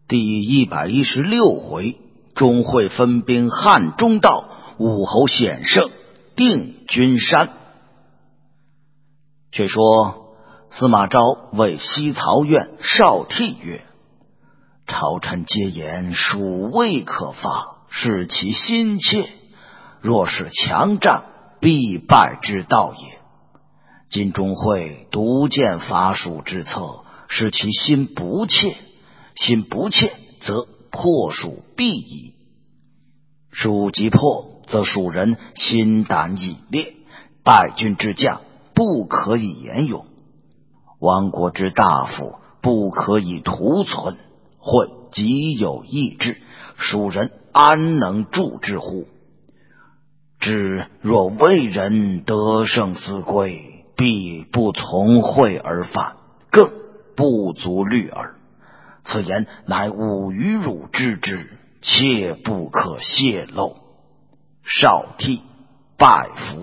第116回，钟会分兵汉中道，武侯险胜定军山。却说司马昭谓西曹院少替曰：朝臣皆言蜀未可伐，是其心切，若是强战，必败之道也。今钟会独见伐蜀之策，使其心不切，心不切，则破蜀必矣。蜀即破，则蜀人心胆已裂，败军之将不可以言勇，亡国之大夫不可以图存。会极有意志，蜀人安能助之乎？知若魏人得胜思归，必不从会而反，更不足虑耳。此言乃吾与汝知之，切不可泄露。少替拜服。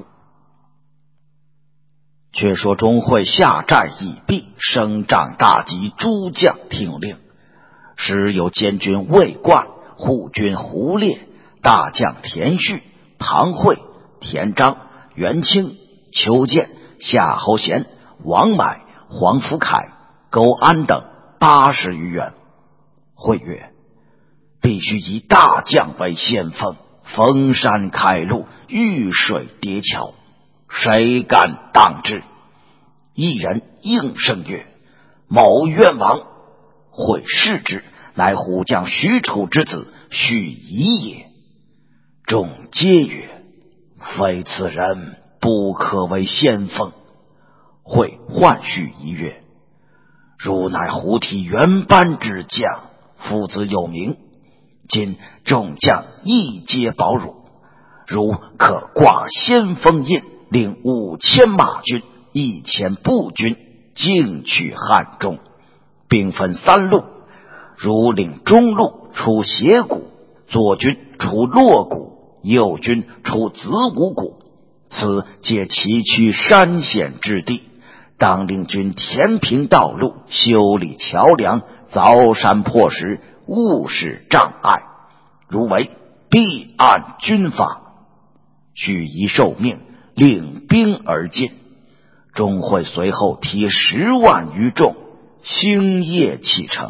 却说钟会下寨已毕，声仗大集，诸将听令。时有监军魏冠、护军胡烈、大将田旭、唐惠、田章、袁清、邱建、夏侯贤、王买、黄福凯、勾安等80余员。会曰：必须以大将为先锋，封山开路，遇水叠桥，谁敢当之？一人应声曰：某愿往。会视之，乃虎将许褚之子许仪也。众皆曰：非此人，不可为先锋。会唤许仪曰：汝乃胡提原班之将，父子有名，今众将一皆保汝，汝可挂先锋印，领5000马军、1000步军，径取汉中。兵分3路，汝领中路出斜谷，左军出洛谷，右军出子午谷，此皆崎岖山险之地，当令军填平道路，修理桥梁，凿山破石，勿使障碍。如违，必按军法。许仪受命，领兵而进。钟会随后提10万余众，星夜启程。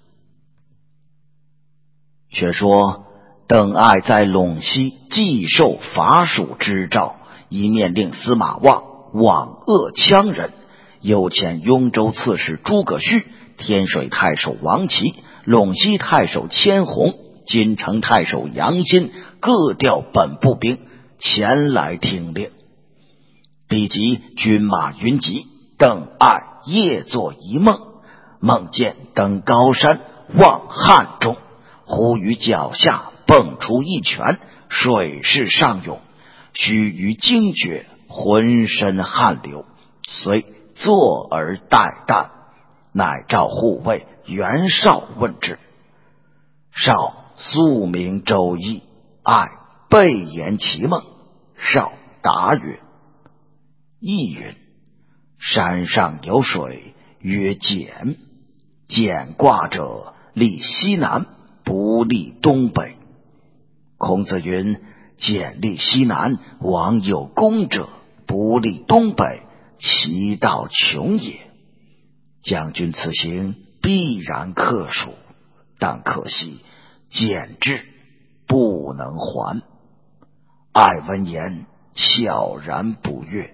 却说邓艾在陇西既受伐蜀之诏，一面令司马望网恶羌人，又遣雍州刺史诸葛绪、天水太守王齐、陇西太守牵红、金城太守杨欣各调本部兵前来听令。彼及军马云集，邓艾夜作一梦，梦见登高山望汉中，忽于脚下蹦出一泉，水势上涌，须臾惊觉，浑身汗流，遂坐而待旦，乃召护卫袁绍问之。绍素名周易，艾备言其梦。绍答曰：易云，山上有水，曰简，简卦者立西南，不立东北。孔子云，简立西南，王有功者，不立东北，其道穷也。将军此行必然克蜀，但可惜简至不能还。艾闻言，悄然不悦。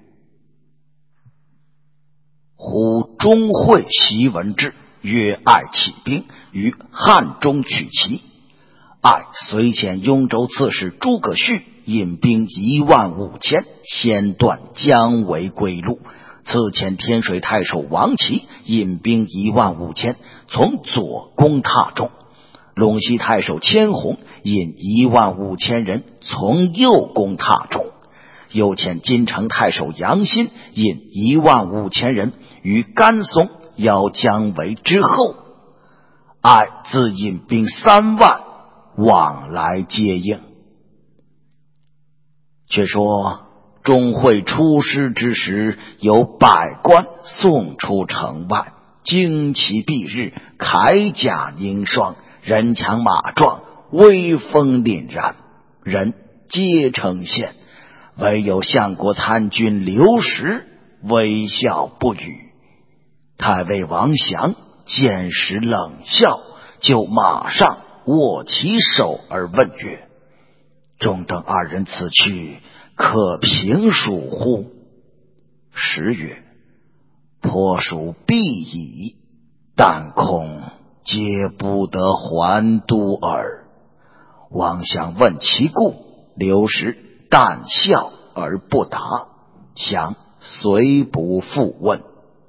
忽钟会习闻之，约艾起兵于汉中取齐。艾遂遣雍州刺史诸葛绪引兵15000，先断姜维归路，次遣天水太守王齐引兵15000，从左攻闼中。陇西太守牵红引15000人从右攻闼中，又遣金城太守杨欣引15000人于甘松邀姜维之后。艾自引兵3万往来接应。却说钟会出师之时，有百官送出城外，旌旗蔽日，铠甲凝霜， 人强马壮，威风凛然，人皆称羡。唯有相国参军刘石微笑不语。太尉王祥见时冷笑，就马上握其手而问曰：中等二人此去，可平蜀乎？时曰：颇属必矣，但恐皆不得还都耳。王祥问其故，刘石淡笑而不答，祥虽不复问。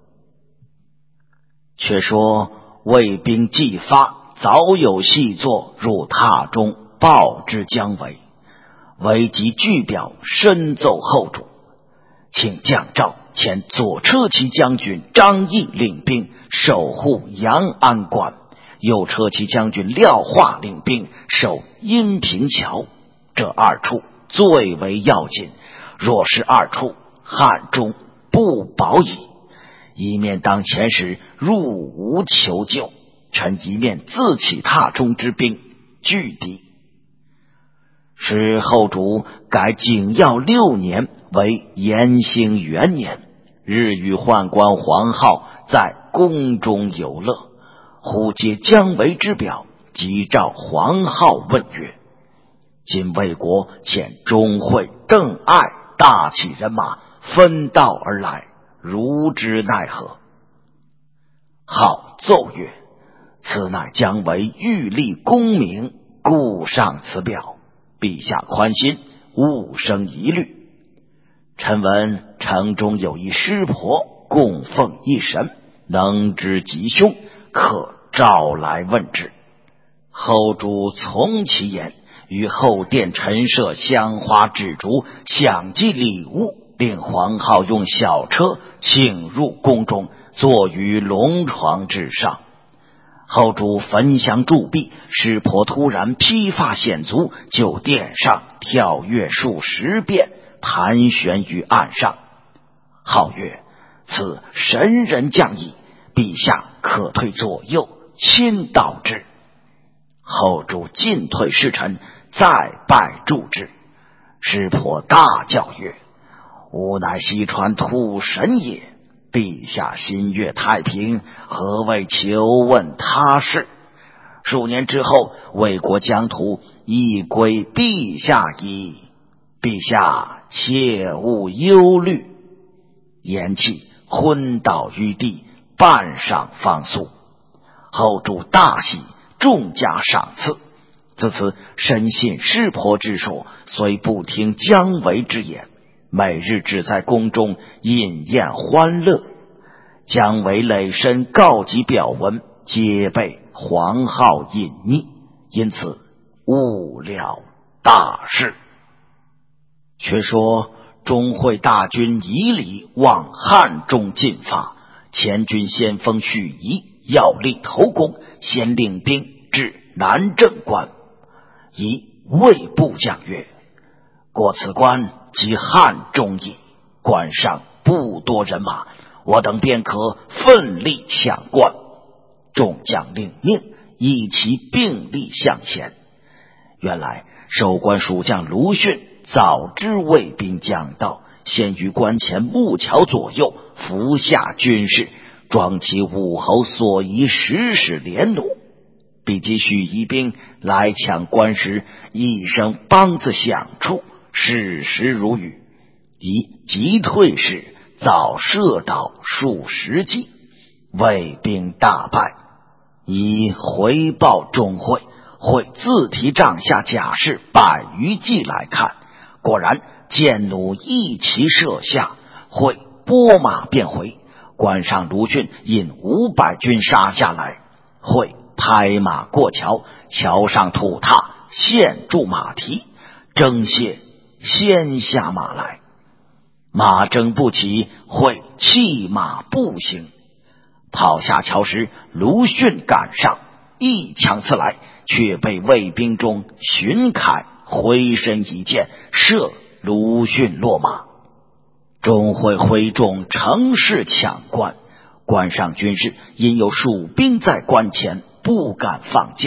却说魏兵既发，早有细作入榻中报之姜维。维即具表深奏后主，请降诏遣左车骑将军张翼领兵守护阳安关，右车骑将军廖化领兵守阴平桥。这二处最为要紧，若是二处，汉中不保矣。一面当前时入吴求救，臣一面自起榻中之兵拒敌。使后主改景耀6年为延兴元年，日与宦官黄皓在宫中游乐，忽接姜维之表，即召黄皓问曰：今魏国遣钟会、邓艾大起人马分道而来，如之奈何？皓奏曰：此乃姜维欲立功名，故上此表，陛下宽心，勿生疑虑。臣闻城中有一师婆供奉一神，能知吉凶，可召来问之。后主从其言，于后殿陈设香花纸烛，享祭礼物，令黄皓用小车请入宫中，坐于龙床之上。后主焚香祝毕，师婆突然披发显足，就殿上跳跃数十遍，盘旋于岸上。皓曰：此神人降矣，陛下可退左右，亲导之。后主进退侍臣，再拜祝之。师婆大叫曰：吾乃西川土神也，陛下心悦太平，何为求问他事？数年之后，魏国疆土亦归陛下矣，陛下切勿忧虑。言讫，昏倒于地，半晌方肃。后主大喜，重加赏赐。自此深信师婆之说，虽不听姜维之言，每日只在宫中饮宴欢乐。姜维累身告急表文，皆被黄皓隐匿，因此误了大事。却说钟会大军以礼往汉中进发，前军先锋许仪要立头功，先领兵至南郑关。仪谓部将曰：过此关即汉中矣，关上不多人马，我等便可奋力抢关。众将领命，一齐并力向前。原来守关蜀将卢训早知魏兵将到，先于关前木桥左右伏下军士，装其武侯所遗10矢连弩。比及许仪兵来抢关时，一声梆子响处，矢石如雨。仪急退时，早射倒数十骑，魏兵大败。仪回报钟会，会自提帐下甲士100余骑来看，果然箭弩一齐射下，会拨马便回。关上卢训引500军杀下来，会拍马过桥，桥上土榻陷住马蹄，征械先下马来。马征不起，会弃马步行。跑下桥时，卢训赶上，一枪刺来，却被魏兵中荀凯挥身一箭射卢训落马。钟会挥众乘势抢关上军士因有蜀兵在关前，不敢放箭，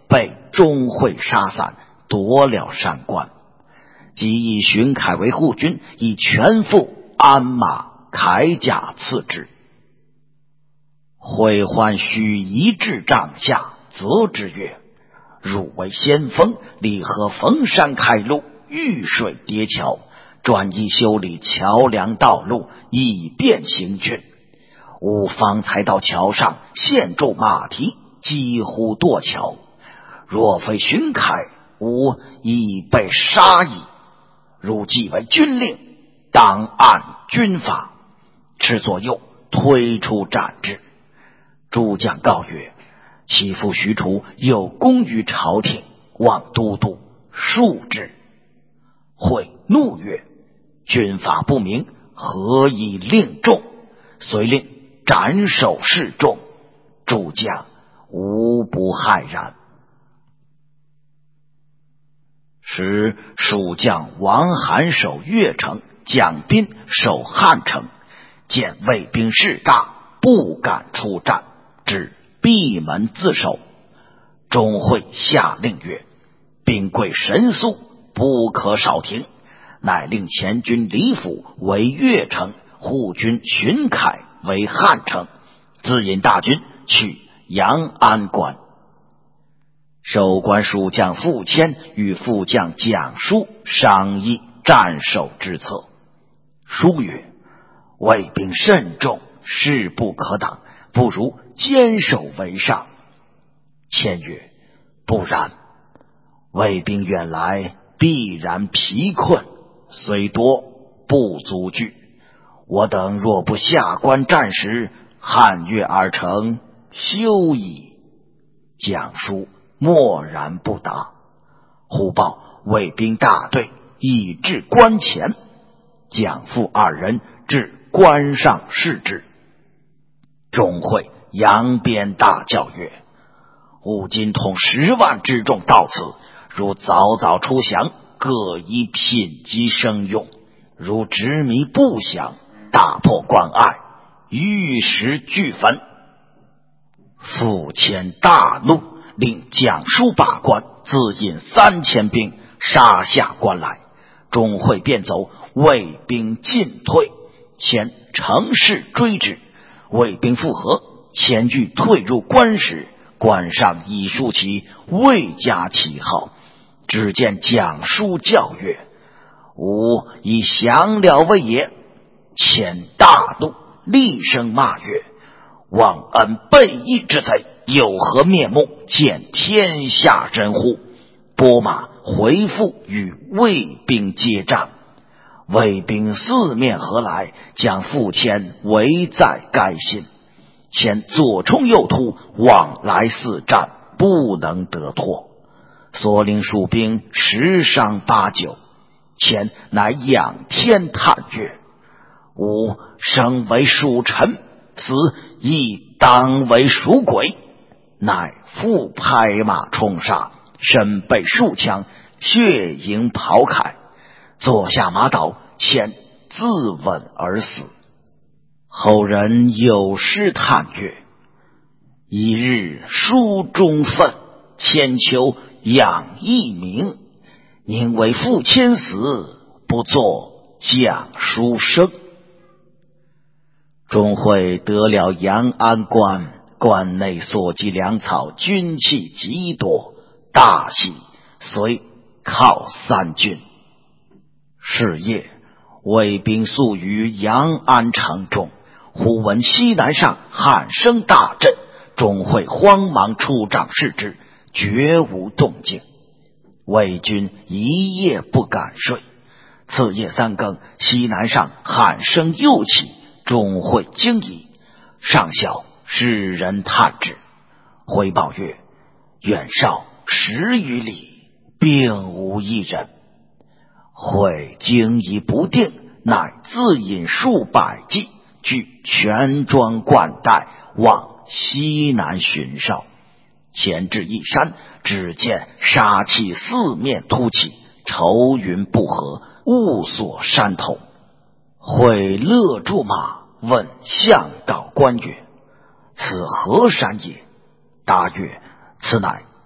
被钟会杀散，夺了山关。即以荀凯为护军，以全副鞍马铠甲赐之。会欢须一至帐下，责之曰：汝为先锋，理合逢山开路，遇水叠桥，专一修理桥梁道路，以便行军。吾方才到桥上，陷住马蹄，几乎堕桥。若非荀凯，吾已被杀矣。汝既为军令，当按军法。持左右，推出斩之。诸将告曰：其父许褚有功于朝廷，望都督恕之。会怒曰：军法不明，何以令众？遂令斩首示众。诸将无不骇然。时蜀将王罕守越城，蒋斌守汉城，见魏兵势大，不敢出战，只闭门自守。钟会下令曰：兵贵神速，不可少停。乃令前军李府为越城，护军荀凯为汉城，自引大军去阳安关。守关蜀将傅谦与副将蒋舒商议战守之策。舒曰：魏兵甚众，势不可挡，不如坚守为上。谦曰：不然，魏兵远来，必然疲困，虽多不足惧。我等若不下关战时，汉越而成，休矣。蒋舒默然不答。忽报魏兵大队已至关前，蒋傅二人至关上视之。钟会扬鞭大叫曰：吾今统10万之众到此，如早早出降，各以品级生用；如执迷不降，大破关隘，玉石俱焚。傅谦大怒，令蒋舒把关，自引3000兵杀下关来。钟会便走，魏兵进退，谦乘势追之。魏兵复合，谦欲退入关时，关上已竖起魏家旗号。只见蒋舒叫曰：吾已降了魏也。谦大怒，厉声骂曰：忘恩背义之贼，有何面目见天下人乎？拨马回复，与魏兵接战。魏兵四面合来，将傅谦围在该心。谦左冲右突，往来四战，不能得脱。所领蜀兵10伤8救。谦乃仰天叹曰：吾生为蜀臣，死亦当为蜀鬼。乃复拍马冲杀，身被数枪，血盈袍铠。坐下马倒，谦自刎而死。后人有诗叹曰：一日书中愤，千秋仰一名。宁为傅谦死，不作蒋舒生。钟会得了阳安关，关内所及粮草军器极多，大喜，遂犒3军。是夜，魏兵宿于阳安城中，忽闻西南上喊声大震。钟会慌忙出帐视之，绝无动静。魏军一夜不敢睡。次夜3更，西南上喊声又起，钟会惊疑，上校使人探之，回报曰：远哨10余里，并无一人。会惊疑不定，乃自引数百骑，据全装冠带，往西南巡哨。前至一山，只见杀气四面突起，愁云不合，雾锁山头。会勒住马，问向导官曰：此何山也？答曰：此乃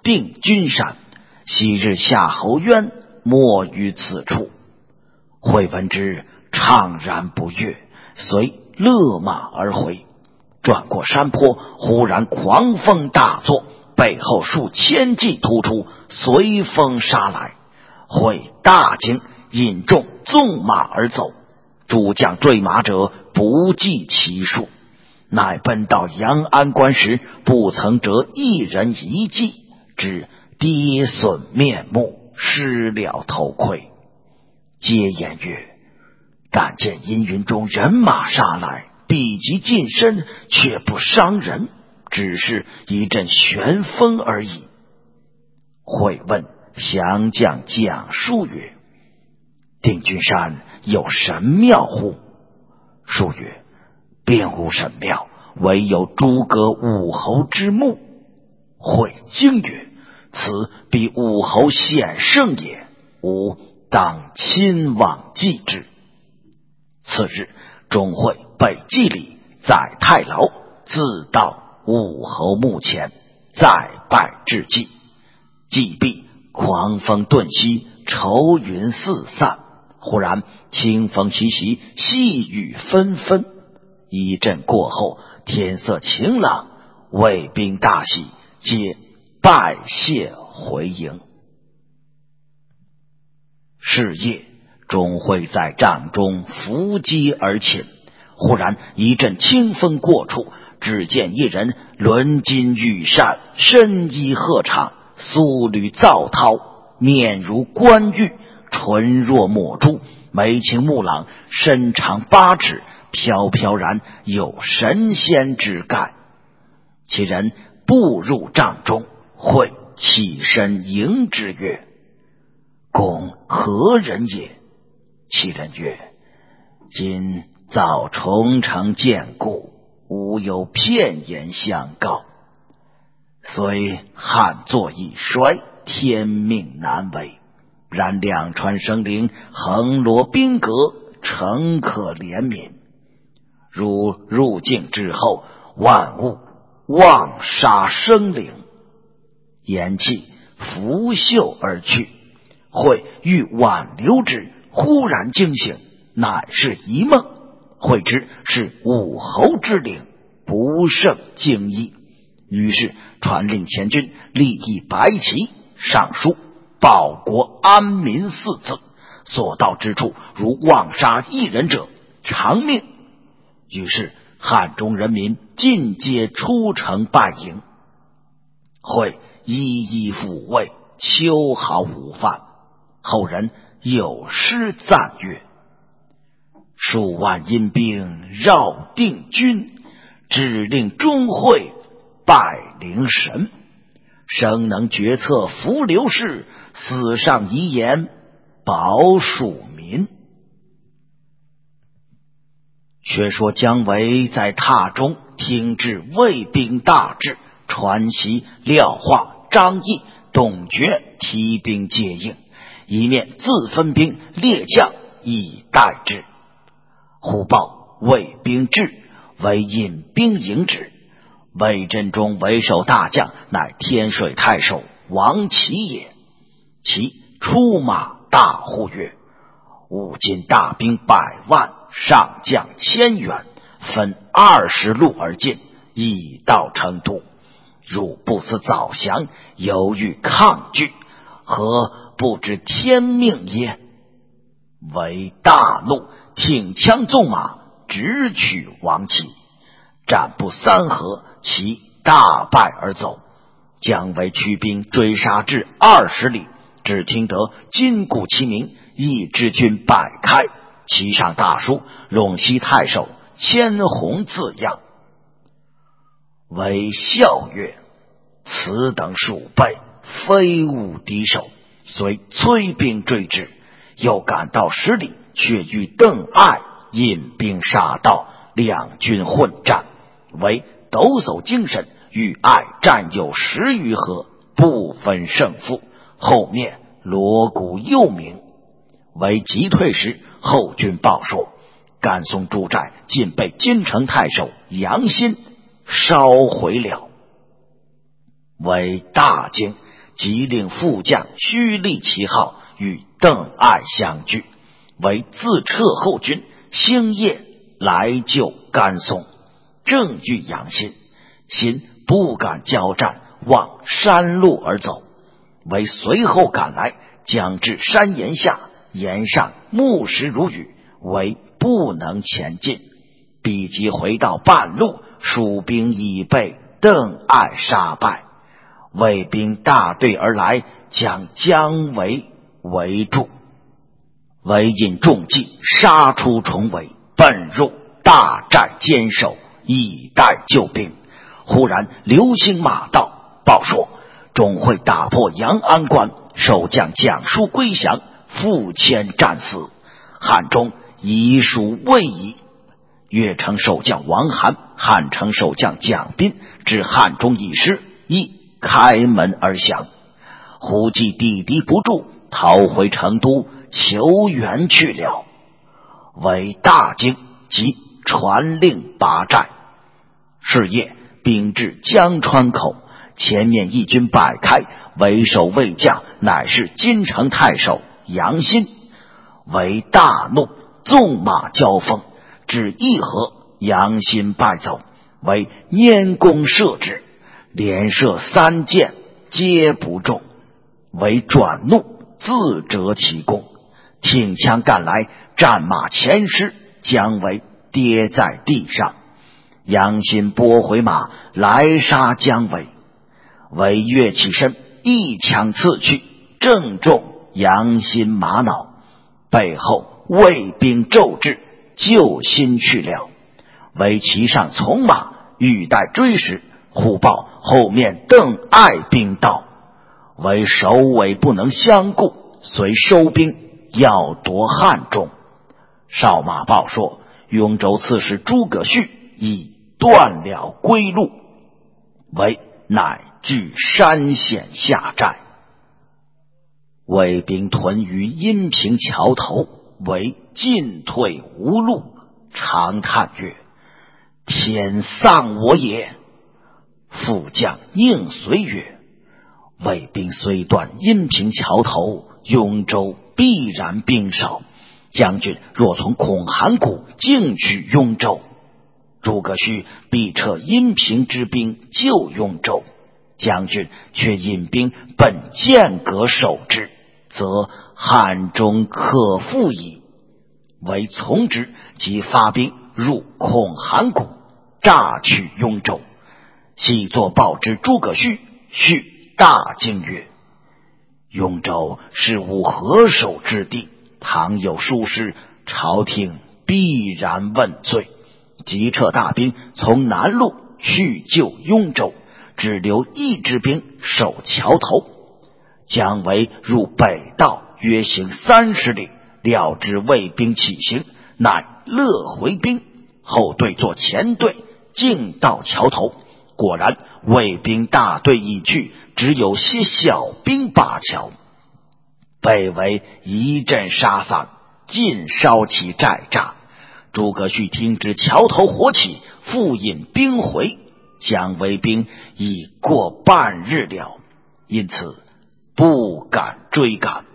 定军山，昔日夏侯渊没于此处。会闻之，怅然不悦，遂勒马而回。转过山坡，忽然狂风大作，背后数千骑突出，随风杀来。会大惊，引众纵马而走。诸将追马者不计其数，乃奔到阳安关时，不曾折一人一骑，只跌损面目，失了头盔。皆言曰：但见阴云中人马杀来，比及近身，却不伤人，只是一阵旋风而已。会问降将讲述曰：定军山有神庙乎？述曰：并无神庙，唯有诸葛武侯之墓。会惊曰：此必武侯显圣也，吾当亲往祭之。次日，钟会北祭礼，在太牢，自到武侯墓前，再拜致祭。祭毕，狂风顿息，愁云四散。忽然清风习习，细雨纷纷。一阵过后，天色晴朗，卫兵大喜，皆拜谢回营。是夜，钟会在帐中伏击而寝，忽然一阵清风过处，只见一人轮襟羽扇，身衣鹤氅，素履皂绦，面如冠玉，唇若抹珠，眉清目朗，身长8尺，飘飘然有神仙之概。其人步入帐中，会起身迎之曰：公何人也？其人曰：今早重城见故，吾有片言相告。虽汉作易衰，天命难违，然两川生灵，横罗兵革，诚可怜悯。如入境之后，万物妄杀生灵。言讫，拂袖而去。会欲挽留之，忽然惊醒，乃是一梦。会知是武侯之灵，不胜惊异，于是传令前军立一白旗，上书保国安民4字，所到之处，如妄杀一人者，偿命。于是汉中人民尽皆出城拜迎。会一一抚慰，秋毫无犯。后人有诗赞曰：数万阴兵绕定军，只令钟会拜灵神。生能决策扶流士，死上遗言保蜀民。却说姜维在榻中听至魏兵大至，传檄廖化、张翼、董厥提兵接应，一面自分兵列将以待之。忽报魏兵至，为引兵迎之。魏真中为首大将，乃天水太守王齐也。其出马大呼曰：吾今大兵100万，上将1000员，分20路而进，已到成都。汝不思早降，犹豫抗拒，何不知天命耶？为大怒，挺枪纵马，直取王齐。战不3合，其大败而走。姜维驱兵追杀至20里，只听得金鼓齐鸣，一支军摆开，其上大书陇西太守千红字样。为笑曰：此等鼠辈，非吾敌手。遂催兵追之，又赶到10里，却与邓艾引兵杀到，两军混战。为抖擞精神，与艾战有10余合，不分胜负，后面锣鼓又鸣。为急退时，后军报说，甘松诸寨尽被金城太守杨欣烧毁了。为大惊， 即令副将须立旗号与邓艾相聚，为自撤后军星夜来救甘松，正遇杨新，新不敢交战，往山路而走，为随后赶来，将至山岩下，岩上木石如雨，为不能前进。比及回到半路，蜀兵已被邓艾杀败，魏兵大队而来，将姜维围住。韦引重计，杀出重围，奔入大寨坚守，以待救兵。忽然流星马到，报说钟会打破阳安关，守将蒋叔归降，复迁战死。汉中遗属未矣。越城守将王涵、汉城守将蒋斌知汉中已失，亦开门而降。胡济抵敌不住，逃回成都求援去了。为大惊，即传令拔寨。是夜，兵至江川口，前面义军摆开，为首魏将乃是金城太守杨新。为大怒，纵马交锋，至义和，杨新败走，为拈弓射之，连射3箭，皆不中。为转怒，自折其弓，挺枪赶来，战马前失，姜维跌在地上。杨新拨回马来杀姜维，维跃起身，一枪刺去，正中杨新马脑，背后魏兵骤至，救新去了。维骑上从马，欲待追时，忽报后面邓艾兵到，为首尾不能相顾，遂收兵，要夺汉中。少马报说，雍州刺史诸葛绪已断了归路，为乃据山险下寨。魏兵屯于阴平桥头，为进退无路，长叹曰：天丧我也。副将宁随曰：魏兵虽断阴平桥头，雍州必然兵少，将军若从孔韩谷进取雍州，诸葛绪必撤阴平之兵救雍州，将军却引兵奔剑阁守之，则汉中可复矣。为从之，即发兵入孔韩谷，诈取雍州。细作报之诸葛绪，绪大惊曰：雍州是吾何守之地，倘有疏失，朝廷必然问罪。即撤大兵从南路去救雍州，只留一支兵守桥头。姜维入北道约行30里，料知魏兵起行，乃勒回兵，后队作前队，径到桥头。果然魏兵大队已去，只有些小兵把桥，被为一阵杀散，尽烧起寨栅。诸葛绪听知桥头火起，复引兵回，姜维兵已过半日了，因此不敢追赶。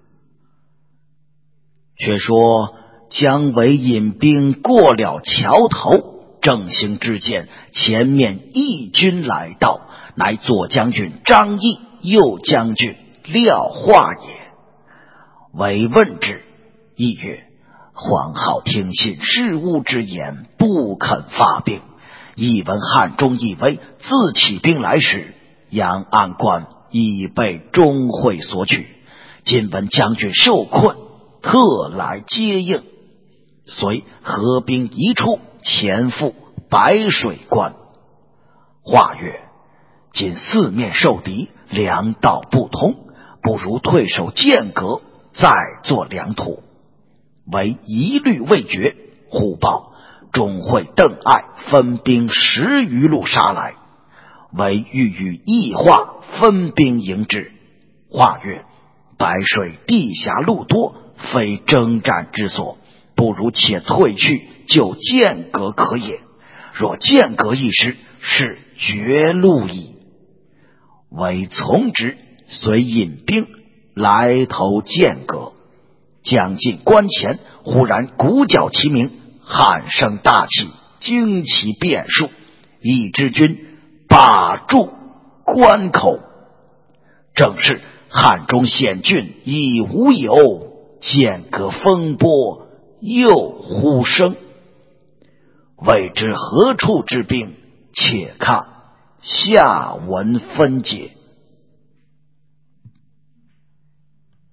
却说姜维引兵过了桥头，正行之间，前面义军来到，乃左将军张翼、右将军廖化也。为问之，翼曰：黄皓听信事务之言，不肯发兵。亦闻汉中以为自起兵来时，阳安关已被钟会所取，今闻将军受困，特来接应，遂合兵一处，前赴白水关。话曰：今四面受敌，粮道不通，不如退守剑阁，再作粮图。为一虑未决，忽报钟会、邓艾分兵10余路杀来，为欲与议化分兵迎之。话曰：白水地狭路多，非征战之所，不如且退去，就剑阁可也。若剑阁一失，是绝路矣。为从之， 遂引兵来投剑阁。将近关前，忽然鼓角齐鸣，喊声大起，旌旗遍数，一支军把住关口。正是汉中险峻已无有，剑阁风波又忽生。未知何处之兵，且看下文分解。